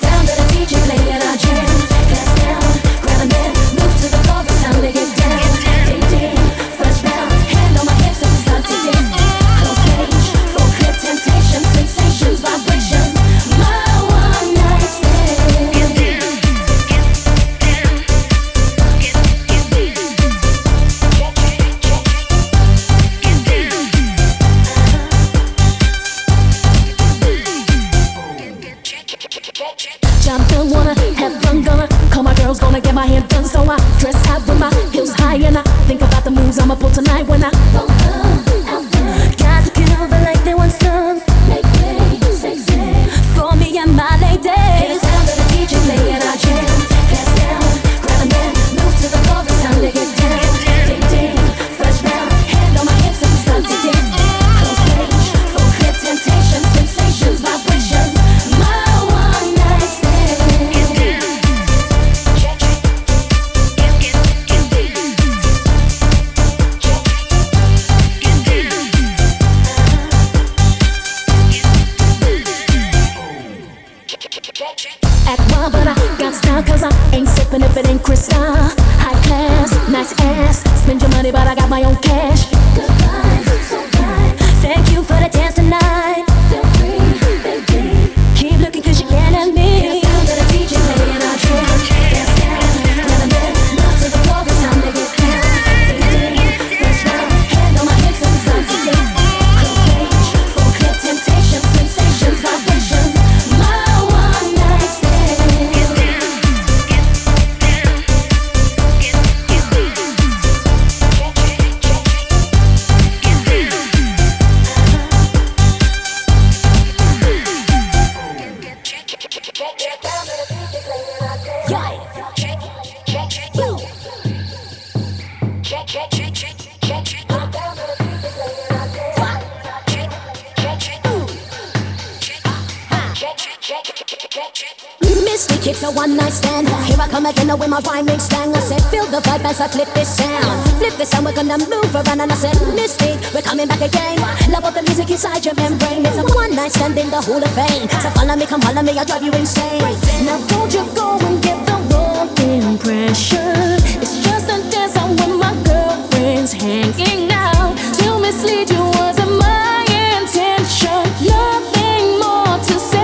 It's a one night stand. Here I come again with my rhyming slang. I said, feel the vibe as I flip this sound. Flip this sound, we're gonna move around. And I said, Mystic, we're coming back again. Love all the music inside your membrane. It's a one night stand in the Hall of Fame. So follow me, come follow me, I'll drive you insane. Now don't you go and get the wrong impression. It's just a dance out with my girlfriends hanging out. To mislead you wasn't my intention. Nothing more to say.